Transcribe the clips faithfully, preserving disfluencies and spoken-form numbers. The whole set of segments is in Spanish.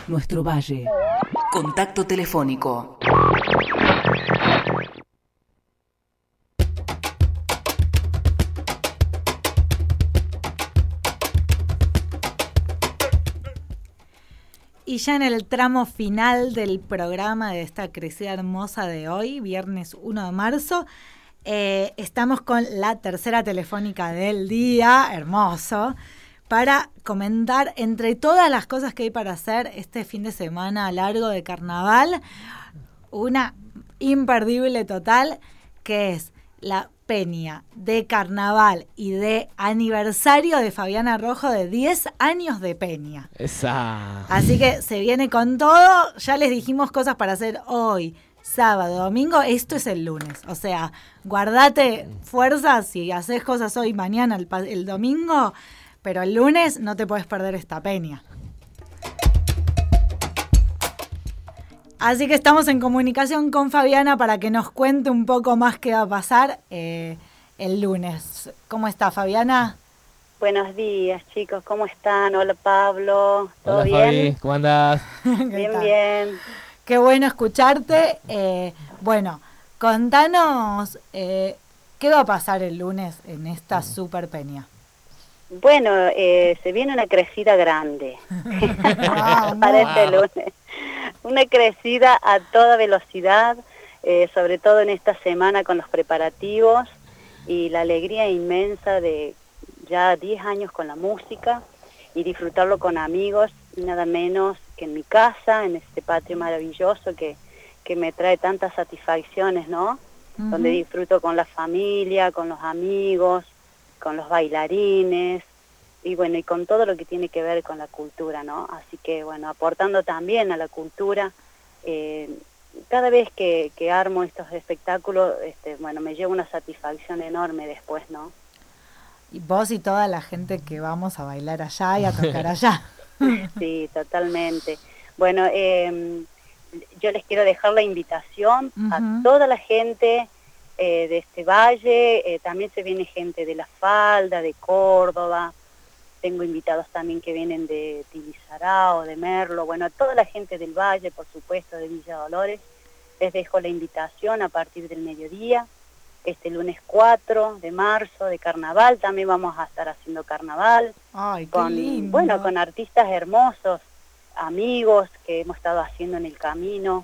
Nuestro Valle. Contacto telefónico. Y ya en el tramo final del programa de esta crecida hermosa de hoy, viernes uno de marzo, eh, estamos con la tercera telefónica del día, hermoso, para comentar entre todas las cosas que hay para hacer este fin de semana largo de carnaval, una imperdible total, que es la peña de carnaval y de aniversario de Fabiana Rojo de diez años de peña. Esa. Así que se viene con todo. Ya les dijimos cosas para hacer hoy, sábado, domingo. Esto es el lunes. O sea, guardate fuerzas si haces cosas hoy, mañana, el, el domingo. Pero el lunes no te puedes perder esta peña. Así que estamos en comunicación con Fabiana para que nos cuente un poco más qué va a pasar eh, el lunes. ¿Cómo está, Fabiana? Buenos días, chicos. ¿Cómo están? Hola, Pablo. ¿Todo Hola, bien? Fabi. ¿Cómo andás? Bien, tal? bien. Qué bueno escucharte. Eh, bueno, contanos eh, qué va a pasar el lunes en esta super peña. Bueno, eh, se viene una crecida grande para este lunes. Una crecida a toda velocidad, eh, sobre todo en esta semana con los preparativos y la alegría inmensa de ya diez años con la música y disfrutarlo con amigos, nada menos que en mi casa, en este patio maravilloso que, que me trae tantas satisfacciones, ¿no? Uh-huh. Donde disfruto con la familia, con los amigos, con los bailarines, y bueno, y con todo lo que tiene que ver con la cultura, ¿no? Así que, bueno, aportando también a la cultura, eh, cada vez que, que armo estos espectáculos, este, bueno, me llevo una satisfacción enorme después, ¿no? Y vos y toda la gente que vamos a bailar allá y a tocar allá. Sí, totalmente. Bueno, eh, yo les quiero dejar la invitación uh-huh. a toda la gente eh, de este valle, eh, también se viene gente de La Falda, de Córdoba, tengo invitados también que vienen de Tibizarao, de Merlo, bueno, a toda la gente del valle, por supuesto, de Villa Dolores, les dejo la invitación a partir del mediodía, este lunes cuatro de marzo, de carnaval, también vamos a estar haciendo carnaval. Ay, qué con, lindo. Bueno, con artistas hermosos, amigos que hemos estado haciendo en el camino.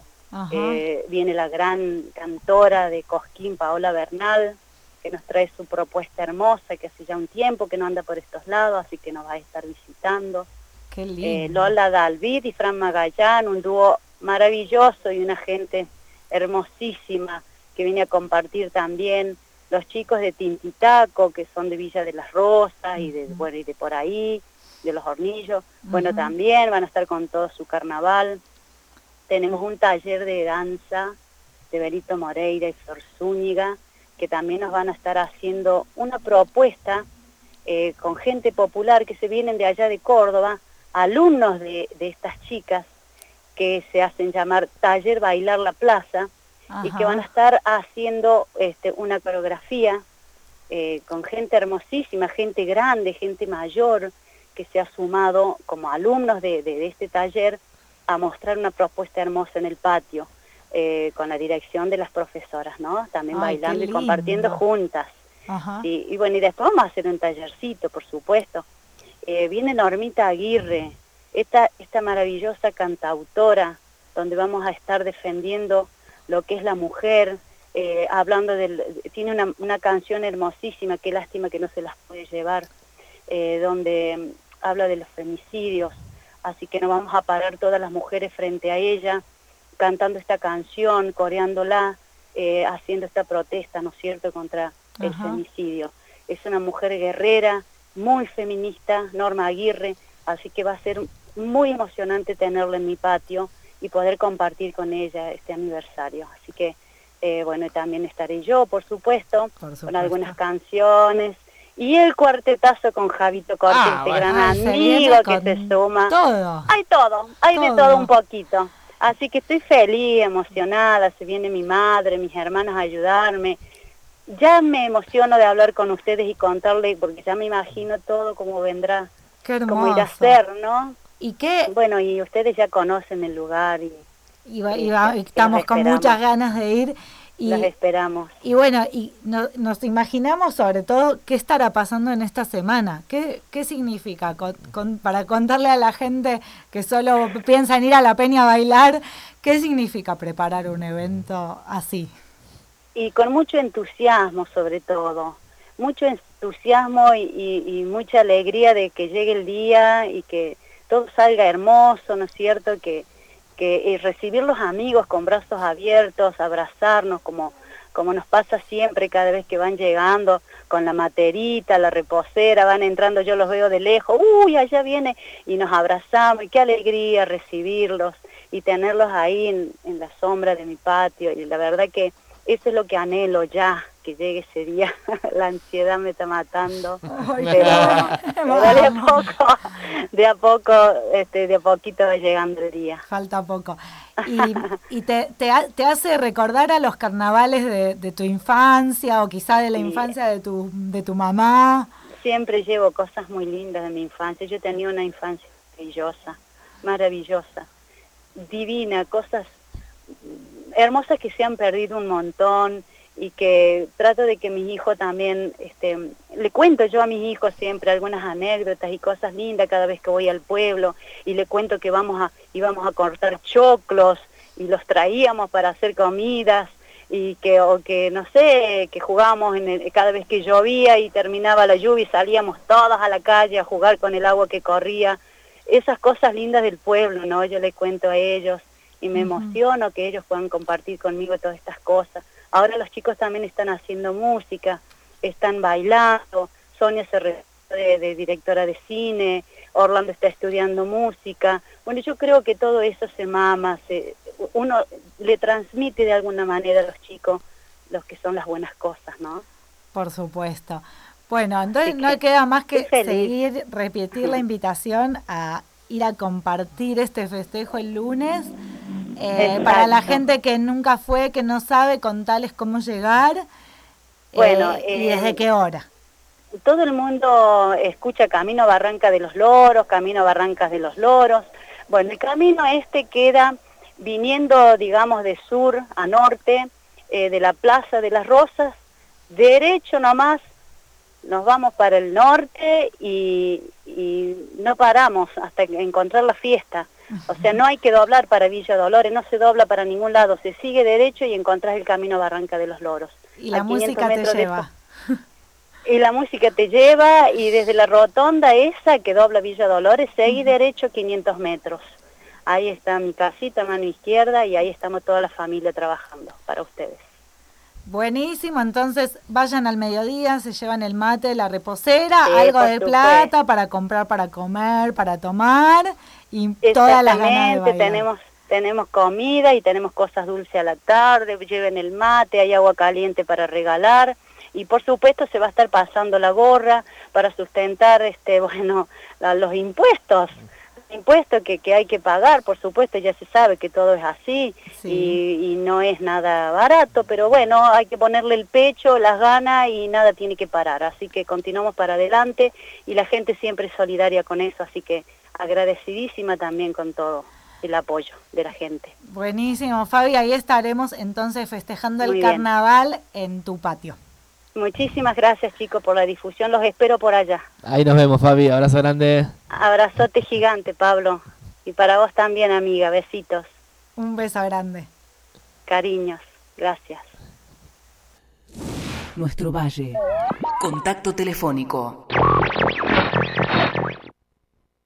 Eh, viene la gran cantora de Cosquín, Paola Bernal, que nos trae su propuesta hermosa, que hace ya un tiempo que no anda por estos lados, así que nos va a estar visitando. Qué lindo. Eh, Lola Dalvid y Fran Magallán, un dúo maravilloso y una gente hermosísima que viene a compartir también. Los chicos de Tintitaco, que son de Villa de las Rosas y de, bueno, y de por ahí, de Los Hornillos, uh-huh. bueno, también van a estar con todo su carnaval. Tenemos un taller de danza de Berito Moreira y Flor Zúñiga, que también nos van a estar haciendo una propuesta eh, con gente popular que se vienen de allá de Córdoba, alumnos de, de estas chicas que se hacen llamar Taller Bailar la Plaza, Ajá. y que van a estar haciendo este, una coreografía eh, con gente hermosísima, gente grande, gente mayor, que se ha sumado como alumnos de, de, de este taller a mostrar una propuesta hermosa en el patio. Eh, con la dirección de las profesoras, ¿no? También Ay, bailando y compartiendo juntas. Ajá. Sí, y bueno, y después vamos a hacer un tallercito, por supuesto. Eh, viene Normita Aguirre, esta, esta maravillosa cantautora, donde vamos a estar defendiendo lo que es la mujer, eh, hablando del... Tiene una, una canción hermosísima, qué lástima que no se las puede llevar, eh, donde habla de los femicidios, así que nos vamos a parar todas las mujeres frente a ella, cantando esta canción, coreándola, eh, haciendo esta protesta, ¿no es cierto?, contra Ajá. el femicidio. Es una mujer guerrera, muy feminista, Norma Aguirre, así que va a ser muy emocionante tenerla en mi patio y poder compartir con ella este aniversario. Así que, eh, bueno, también estaré yo, por supuesto, por supuesto, con algunas canciones. Y el cuartetazo con Javito Cortés, ah, este bueno. gran ah, amigo que se suma. Todo. Hay todo, hay todo. de todo un poquito. Así que estoy feliz, emocionada, se viene mi madre, mis hermanos a ayudarme. Ya me emociono de hablar con ustedes y contarles, porque ya me imagino todo cómo vendrá, cómo irá a ser, ¿no? ¿Y qué? Bueno, y ustedes ya conocen el lugar y, y, va- y y va- que- y que estamos los con esperamos. muchas ganas de ir. Y, Los esperamos. y bueno, y no- nos imaginamos sobre todo qué estará pasando en esta semana. ¿Qué, qué significa? Con- con- para contarle a la gente que solo piensa en ir a la peña a bailar, ¿qué significa preparar un evento así? Y con mucho entusiasmo sobre todo, mucho entusiasmo y, y, y mucha alegría de que llegue el día y que todo salga hermoso, ¿no es cierto? Que, que y recibir los amigos con brazos abiertos, abrazarnos como, como nos pasa siempre cada vez que van llegando con la materita, la reposera, van entrando, yo los veo de lejos, uy, allá viene, y nos abrazamos, y qué alegría recibirlos y tenerlos ahí en, en la sombra de mi patio, y la verdad que eso es lo que anhelo ya, que llegue ese día. La ansiedad me está matando. Ay, Pero, pero de a poco, de a poco, este, de a poquito va llegando el día. Falta poco. Y, y te, te, ha- te hace recordar a los carnavales de, de tu infancia o quizá de la Sí. infancia de tu, de tu mamá. Siempre llevo cosas muy lindas de mi infancia. Yo tenía una infancia maravillosa, maravillosa, divina, cosas hermosas que se han perdido un montón y que trato de que mis hijos también, este, le cuento yo a mis hijos siempre algunas anécdotas y cosas lindas cada vez que voy al pueblo y le cuento que vamos a, íbamos a cortar choclos y los traíamos para hacer comidas y que, o que no sé, que jugábamos en el, cada vez que llovía y terminaba la lluvia y salíamos todos a la calle a jugar con el agua que corría, esas cosas lindas del pueblo, ¿no? Yo le cuento a ellos y me Ujú. emociono que ellos puedan compartir conmigo todas estas cosas. Ahora los chicos también están haciendo música, están bailando, Sonia se recibió de, de directora de cine, Orlando está estudiando música. Bueno, yo creo que todo eso se mama, se, uno le transmite de alguna manera a los chicos los que son las buenas cosas, ¿no? Por supuesto. Bueno, entonces Así no que queda más que estoy feliz. seguir, repetir la invitación a ir a compartir este festejo el lunes. Eh, para la Exacto. gente que nunca fue, que no sabe, contarles cómo llegar Bueno, eh, y eh, desde qué hora. todo el mundo escucha Camino Barranca de los Loros, Camino Barrancas de los Loros. Bueno, el camino este queda viniendo, digamos, de sur a norte, eh, de la Plaza de las Rosas, derecho nomás, nos vamos para el norte y, y no paramos hasta encontrar la fiesta. O sea, no hay que doblar para Villa Dolores, no se dobla para ningún lado, se sigue derecho y encontrás el camino Barranca de los Loros. Y la A quinientos música te metros de lleva. Y la música te lleva y desde la rotonda esa que dobla Villa Dolores, seguí derecho quinientos metros. Ahí está mi casita, mano izquierda, y ahí estamos toda la familia trabajando para ustedes. Buenísimo, entonces vayan al mediodía, se llevan el mate, la reposera, Sí, algo por de supuesto. plata para comprar, para comer, para tomar y todas las ganas de Exactamente, bailar. tenemos, tenemos comida y tenemos cosas dulces a la tarde, lleven el mate, hay agua caliente para regalar. Y por supuesto se va a estar pasando la gorra para sustentar, este, bueno, la- los impuestos, impuestos que, que hay que pagar, por supuesto, ya se sabe que todo es así Sí. y, y no es nada barato, pero bueno, hay que ponerle el pecho, las ganas y nada tiene que parar, así que continuamos para adelante y la gente siempre es solidaria con eso, así que agradecidísima también con todo el apoyo de la gente. Buenísimo, Fabi, ahí estaremos entonces festejando Muy el bien. carnaval en tu patio. Muchísimas gracias, chicos, por la difusión, los espero por allá. Ahí nos vemos, Fabi. Abrazo grande. Abrazote gigante, Pablo. Y para vos también, amiga. Besitos, Un beso grande. cariños. Gracias. Nuestro Valle. Contacto telefónico.